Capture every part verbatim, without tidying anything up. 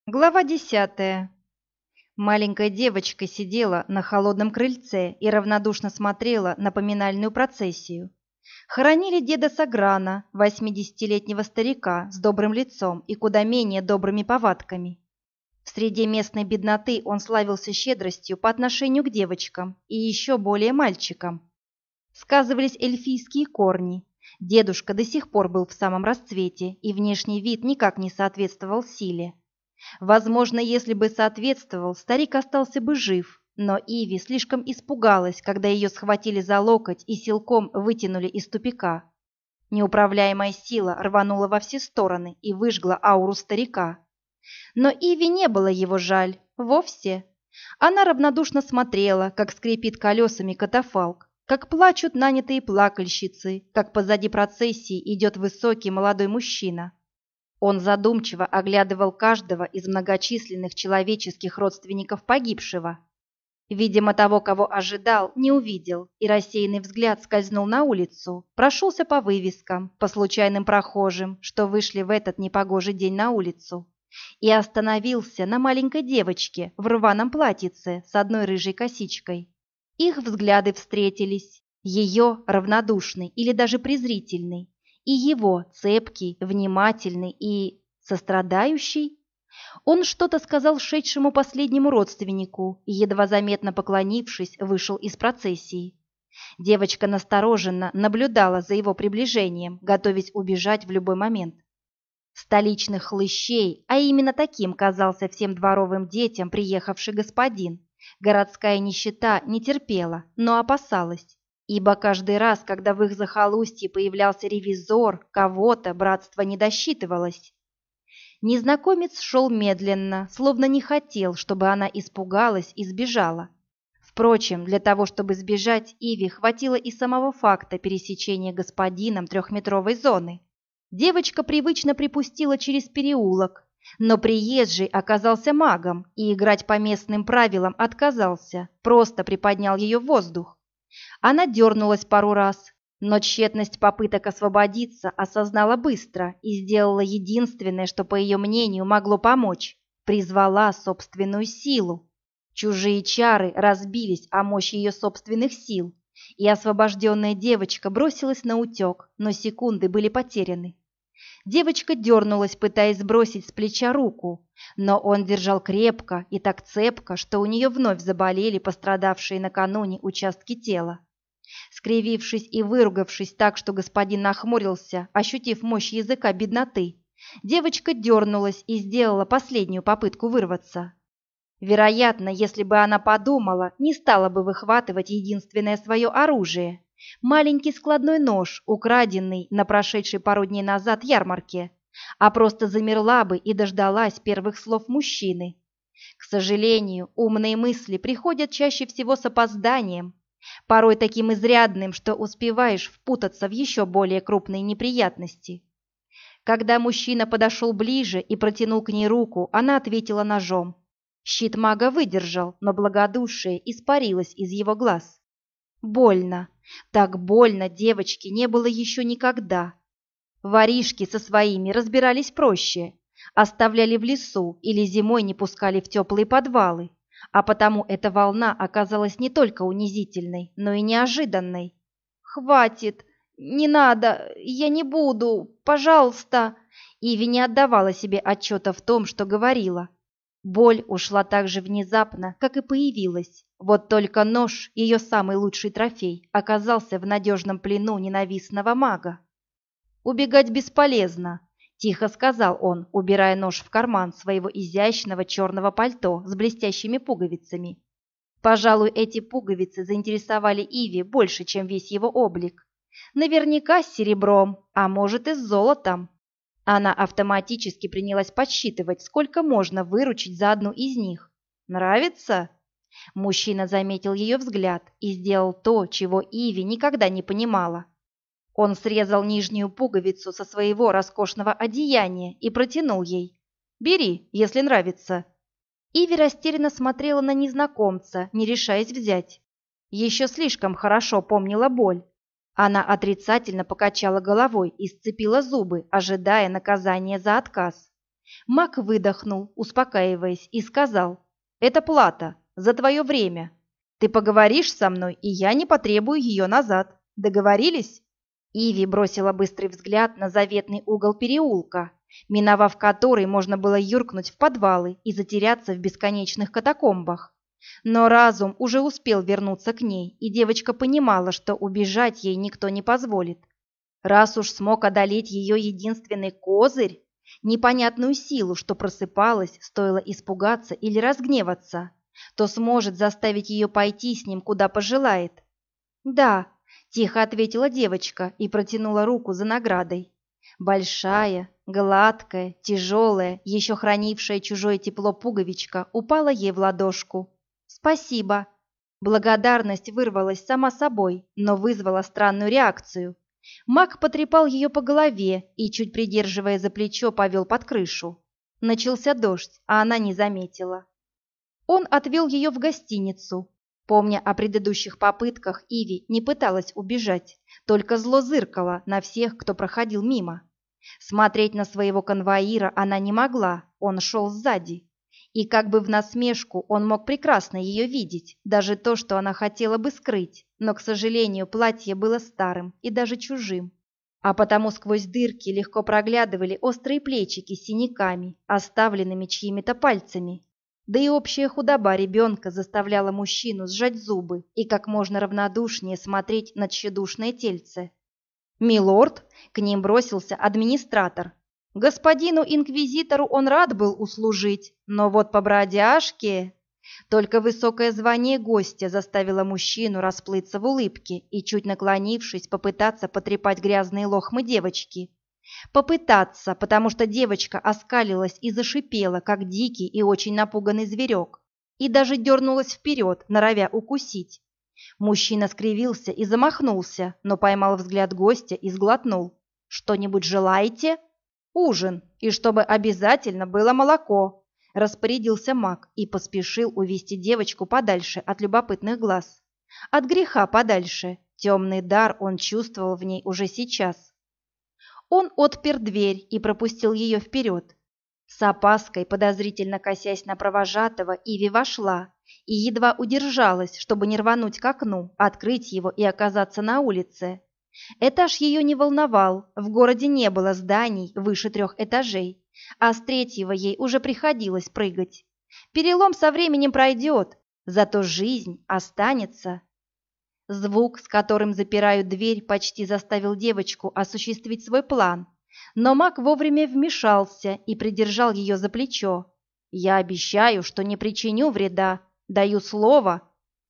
Глава десятая. Маленькая девочка сидела на холодном крыльце и равнодушно смотрела на поминальную процессию. Хоронили деда Саграна, восьмидесятилетнего старика с добрым лицом и куда менее добрыми повадками. В среде местной бедноты он славился щедростью по отношению к девочкам и еще более мальчикам. Сказывались эльфийские корни. Дедушка до сих пор был в самом расцвете, и внешний вид никак не соответствовал силе. Возможно, если бы соответствовал, старик остался бы жив, но Иви слишком испугалась, когда ее схватили за локоть и силком вытянули из тупика. Неуправляемая сила рванула во все стороны и выжгла ауру старика. Но Иви не было его жаль, вовсе. Она равнодушно смотрела, как скрипит колесами катафалк, как плачут нанятые плакальщицы, как позади процессии идет высокий молодой мужчина. Он задумчиво оглядывал каждого из многочисленных человеческих родственников погибшего. Видимо, того, кого ожидал, не увидел, и рассеянный взгляд скользнул на улицу, прошелся по вывескам, по случайным прохожим, что вышли в этот непогожий день на улицу, и остановился на маленькой девочке в рваном платьице с одной рыжей косичкой. Их взгляды встретились, ее равнодушный или даже презрительный, и его цепкий, внимательный и сострадающий. Он что-то сказал шедшему последнему родственнику и, едва заметно поклонившись, вышел из процессии. Девочка настороженно наблюдала за его приближением, готовясь убежать в любой момент. Столичных хлыщей, а именно таким казался всем дворовым детям приехавший господин, городская нищета не терпела, но опасалась. Ибо каждый раз, когда в их захолустье появлялся ревизор, кого-то братство не досчитывалось. Незнакомец шел медленно, словно не хотел, чтобы она испугалась и сбежала. Впрочем, для того, чтобы сбежать, Иви хватило и самого факта пересечения господином трехметровой зоны. Девочка привычно припустила через переулок, но приезжий оказался магом и играть по местным правилам отказался, просто приподнял ее в воздух. Она дернулась пару раз, но тщетность попыток освободиться осознала быстро и сделала единственное, что, по ее мнению, могло помочь – призвала собственную силу. Чужие чары разбились о мощь ее собственных сил, и освобожденная девочка бросилась наутек, но секунды были потеряны. Девочка дернулась, пытаясь сбросить с плеча руку, но он держал крепко и так цепко, что у нее вновь заболели пострадавшие накануне участки тела. Скривившись и выругавшись так, что господин нахмурился, ощутив мощь языка бедноты, девочка дернулась и сделала последнюю попытку вырваться. Вероятно, если бы она подумала, не стала бы выхватывать единственное свое оружие – маленький складной нож, украденный на прошедшей пару дней назад ярмарке, а просто замерла бы и дождалась первых слов мужчины. К сожалению, умные мысли приходят чаще всего с опозданием, порой таким изрядным, что успеваешь впутаться в еще более крупные неприятности. Когда мужчина подошел ближе и протянул к ней руку, она ответила ножом. Щит мага выдержал, но благодушие испарилось из его глаз. Больно. Так больно девочке не было еще никогда. Воришки со своими разбирались проще. Оставляли в лесу или зимой не пускали в теплые подвалы. А потому эта волна оказалась не только унизительной, но и неожиданной. «Хватит! Не надо! Я не буду! Пожалуйста!» Иви не отдавала себе отчета в том, что говорила. Боль ушла так же внезапно, как и появилась. Вот только нож, ее самый лучший трофей, оказался в надежном плену ненавистного мага. «Убегать бесполезно», — тихо сказал он, убирая нож в карман своего изящного черного пальто с блестящими пуговицами. Пожалуй, эти пуговицы заинтересовали Иви больше, чем весь его облик. Наверняка с серебром, а может и с золотом. Она автоматически принялась подсчитывать, сколько можно выручить за одну из них. «Нравится?» Мужчина заметил ее взгляд и сделал то, чего Иви никогда не понимала. Он срезал нижнюю пуговицу со своего роскошного одеяния и протянул ей. «Бери, если нравится». Иви растерянно смотрела на незнакомца, не решаясь взять. Еще слишком хорошо помнила боль. Она отрицательно покачала головой и сцепила зубы, ожидая наказания за отказ. Мак выдохнул, успокаиваясь, и сказал: «Это плата за твое время. Ты поговоришь со мной, и я не потребую ее назад. Договорились?» Иви бросила быстрый взгляд на заветный угол переулка, миновав который можно было юркнуть в подвалы и затеряться в бесконечных катакомбах. Но разум уже успел вернуться к ней, и девочка понимала, что убежать ей никто не позволит. Раз уж смог одолеть ее единственный козырь, непонятную силу, что просыпалась, стоило испугаться или разгневаться, то сможет заставить ее пойти с ним, куда пожелает. «Да», — тихо ответила девочка и протянула руку за наградой. Большая, гладкая, тяжелая, еще хранившая чужое тепло пуговичка упала ей в ладошку. «Спасибо». Благодарность вырвалась сама собой, но вызвала странную реакцию. Мак потрепал ее по голове и, чуть придерживая за плечо, повел под крышу. Начался дождь, а она не заметила. Он отвел ее в гостиницу. Помня о предыдущих попытках, Иви не пыталась убежать, только зло зыркала на всех, кто проходил мимо. Смотреть на своего конвоира она не могла, он шел сзади. И как бы в насмешку он мог прекрасно ее видеть, даже то, что она хотела бы скрыть, но, к сожалению, платье было старым и даже чужим. А потому сквозь дырки легко проглядывали острые плечики с синяками, оставленными чьими-то пальцами. Да и общая худоба ребенка заставляла мужчину сжать зубы и как можно равнодушнее смотреть на тщедушное тельце. «Милорд!» — к ним бросился администратор. Господину инквизитору он рад был услужить, но вот по бродяжке... Только высокое звание гостя заставило мужчину расплыться в улыбке и, чуть наклонившись, попытаться потрепать грязные лохмы девочки. Попытаться, потому что девочка оскалилась и зашипела, как дикий и очень напуганный зверек, и даже дернулась вперед, норовя укусить. Мужчина скривился и замахнулся, но поймал взгляд гостя и сглотнул. «Что-нибудь желаете?» «Ужин, и чтобы обязательно было молоко», — распорядился маг и поспешил увести девочку подальше от любопытных глаз. От греха подальше, темный дар он чувствовал в ней уже сейчас. Он отпер дверь и пропустил ее вперед. С опаской, подозрительно косясь на провожатого, Иви вошла и едва удержалась, чтобы не рвануть к окну, открыть его и оказаться на улице. Этаж ее не волновал, в городе не было зданий выше трех этажей, а с третьего ей уже приходилось прыгать. Перелом со временем пройдет, зато жизнь останется. Звук, с которым запирают дверь, почти заставил девочку осуществить свой план, но маг вовремя вмешался и придержал ее за плечо. «Я обещаю, что не причиню вреда, даю слово».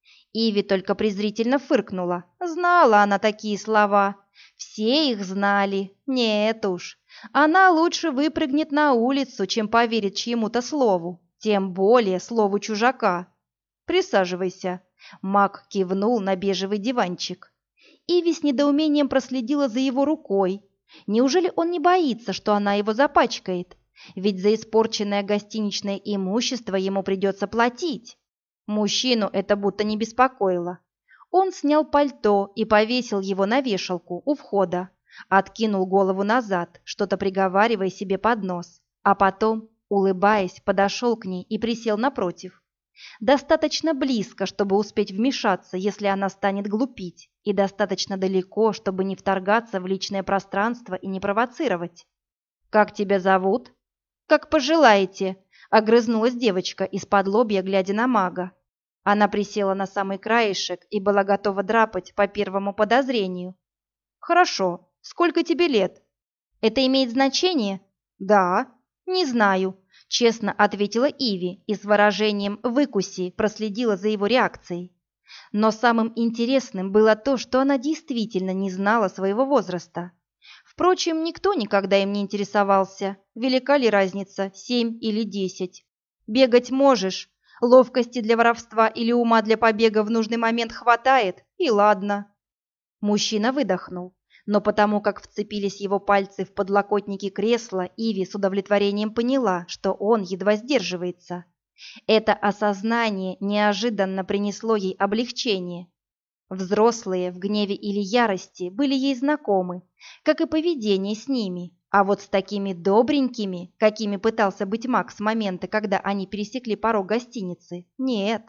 Иви только презрительно фыркнула. Знала она такие слова. Все их знали. Нет уж. Она лучше выпрыгнет на улицу, чем поверит чьему-то слову. Тем более слову чужака. «Присаживайся». Маг кивнул на бежевый диванчик. Иви с недоумением проследила за его рукой. Неужели он не боится, что она его запачкает? Ведь за испорченное гостиничное имущество ему придется платить. Мужчину это будто не беспокоило. Он снял пальто и повесил его на вешалку у входа, откинул голову назад, что-то приговаривая себе под нос, а потом, улыбаясь, подошел к ней и присел напротив. Достаточно близко, чтобы успеть вмешаться, если она станет глупить, и достаточно далеко, чтобы не вторгаться в личное пространство и не провоцировать. «Как тебя зовут?» «Как пожелаете», — огрызнулась девочка из-под лобья, глядя на мага. Она присела на самый краешек и была готова драпать по первому подозрению. «Хорошо. Сколько тебе лет?» «Это имеет значение?» «Да». «Не знаю», — честно ответила Иви и с выражением «выкуси» проследила за его реакцией. Но самым интересным было то, что она действительно не знала своего возраста. Впрочем, никто никогда им не интересовался, велика ли разница, семь или десять. Бегать можешь, ловкости для воровства или ума для побега в нужный момент хватает, и ладно. Мужчина выдохнул, но потому как вцепились его пальцы в подлокотники кресла, Иви с удовлетворением поняла, что он едва сдерживается. Это осознание неожиданно принесло ей облегчение. Взрослые в гневе или ярости были ей знакомы, как и поведение с ними, А вот с такими добренькими, какими пытался быть Мак с момента, когда они пересекли порог гостиницы, нет.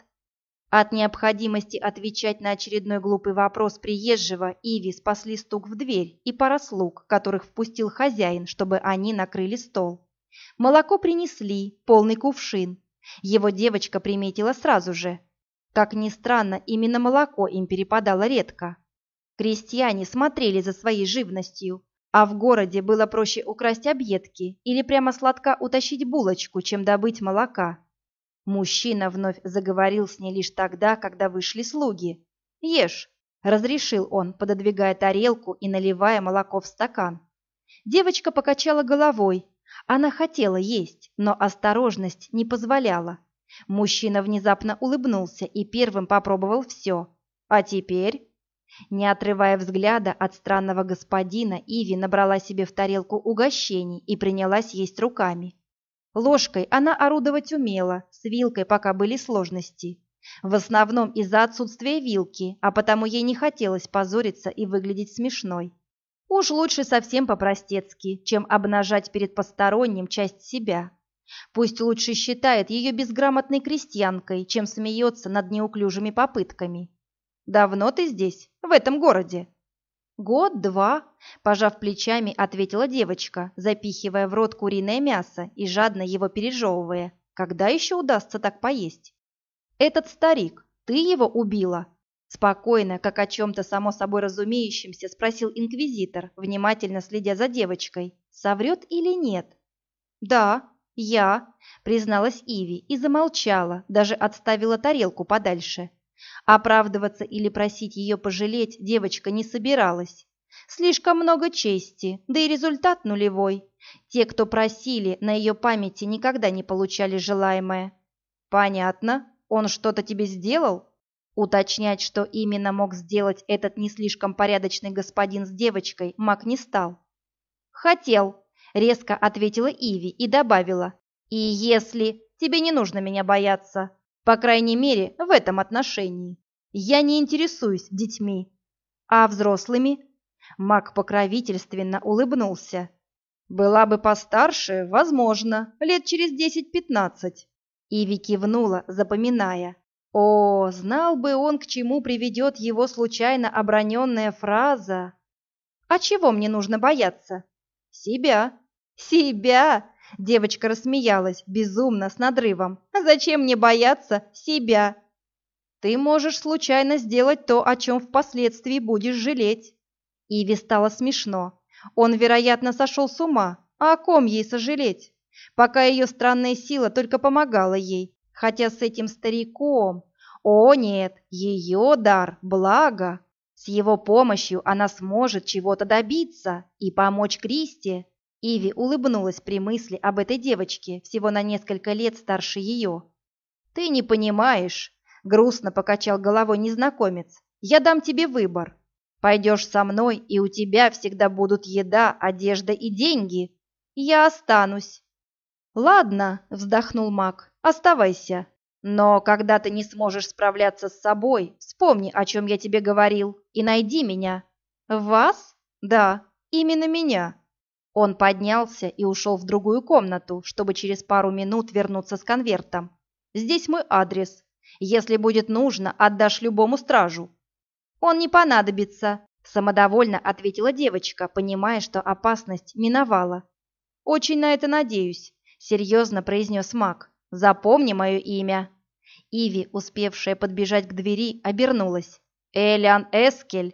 От необходимости отвечать на очередной глупый вопрос приезжего Иви спасли стук в дверь и пара слуг, которых впустил хозяин, чтобы они накрыли стол. Молоко принесли, полный кувшин. Его девочка приметила сразу же. Как ни странно, именно молоко им перепадало редко. Крестьяне смотрели за своей живностью, а в городе было проще украсть объедки или прямо сладко утащить булочку, чем добыть молока. Мужчина вновь заговорил с ней лишь тогда, когда вышли слуги. «Ешь», — разрешил он, пододвигая тарелку и наливая молоко в стакан. Девочка покачала головой. Она хотела есть, но осторожность не позволяла. Мужчина внезапно улыбнулся и первым попробовал все. «А теперь?» Не отрывая взгляда от странного господина, Иви набрала себе в тарелку угощений и принялась есть руками. Ложкой она орудовать умела, с вилкой пока были сложности. В основном из-за отсутствия вилки, а потому ей не хотелось позориться и выглядеть смешной. Уж лучше совсем по-простецки, чем обнажать перед посторонним часть себя. Пусть лучше считает ее безграмотной крестьянкой, чем смеется над неуклюжими попытками. «Давно ты здесь, в этом городе?» «Год-два», – пожав плечами, ответила девочка, запихивая в рот куриное мясо и жадно его пережевывая. «Когда еще удастся так поесть?» «Этот старик, ты его убила?» Спокойно, как о чем-то само собой разумеющемся, спросил инквизитор, внимательно следя за девочкой. Соврет или нет? «Да, я», – призналась Иви и замолчала, даже отставила тарелку подальше. Оправдываться или просить ее пожалеть девочка не собиралась. Слишком много чести, да и результат нулевой. Те, кто просили, на ее памяти никогда не получали желаемое. «Понятно. Он что-то тебе сделал?» Уточнять, что именно мог сделать этот не слишком порядочный господин с девочкой, Мак не стал. «Хотел», — резко ответила Иви и добавила. «И если тебе не нужно меня бояться. По крайней мере, в этом отношении. Я не интересуюсь детьми. А взрослыми?» Мак покровительственно улыбнулся. «Была бы постарше, возможно, лет через десять-пятнадцать». Иви кивнула, запоминая. О, знал бы он, к чему приведет его случайно оброненная фраза. «А чего мне нужно бояться?» «Себя». «Себя?» Девочка рассмеялась, безумно, с надрывом. «Зачем мне бояться себя?» «Ты можешь случайно сделать то, о чем впоследствии будешь жалеть». Иве стало смешно. Он, вероятно, сошел с ума. А о ком ей сожалеть? Пока ее странная сила только помогала ей. Хотя с этим стариком... О, нет, ее дар, благо. С его помощью она сможет чего-то добиться и помочь Кристи. Иви улыбнулась при мысли об этой девочке, всего на несколько лет старше ее. «Ты не понимаешь», — грустно покачал головой незнакомец. «Я дам тебе выбор. Пойдешь со мной, и у тебя всегда будут еда, одежда и деньги. Я останусь». «Ладно», — вздохнул Мак, — «оставайся. Но когда ты не сможешь справляться с собой, вспомни, о чем я тебе говорил, и найди меня». «Вас?» «Да, именно меня». Он поднялся и ушел в другую комнату, чтобы через пару минут вернуться с конвертом. «Здесь мой адрес. Если будет нужно, отдашь любому стражу». «Он не понадобится», – самодовольно ответила девочка, понимая, что опасность миновала. «Очень на это надеюсь», – серьезно произнес Мак. «Запомни мое имя». Иви, успевшая подбежать к двери, обернулась. «Элиан Эскель».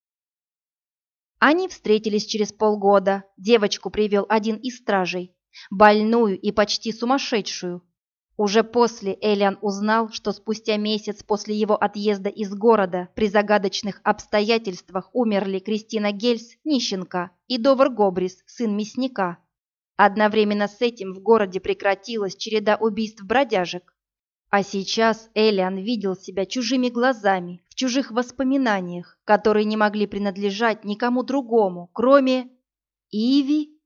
Они встретились через полгода. Девочку привел один из стражей, больную и почти сумасшедшую. Уже после Элиан узнал, что спустя месяц после его отъезда из города при загадочных обстоятельствах умерли Кристина Гельс, нищенка, и Довар Гобрис, сын мясника. Одновременно с этим в городе прекратилась череда убийств бродяжек. А сейчас Элиан видел себя чужими глазами, в чужих воспоминаниях, которые не могли принадлежать никому другому, кроме Иви.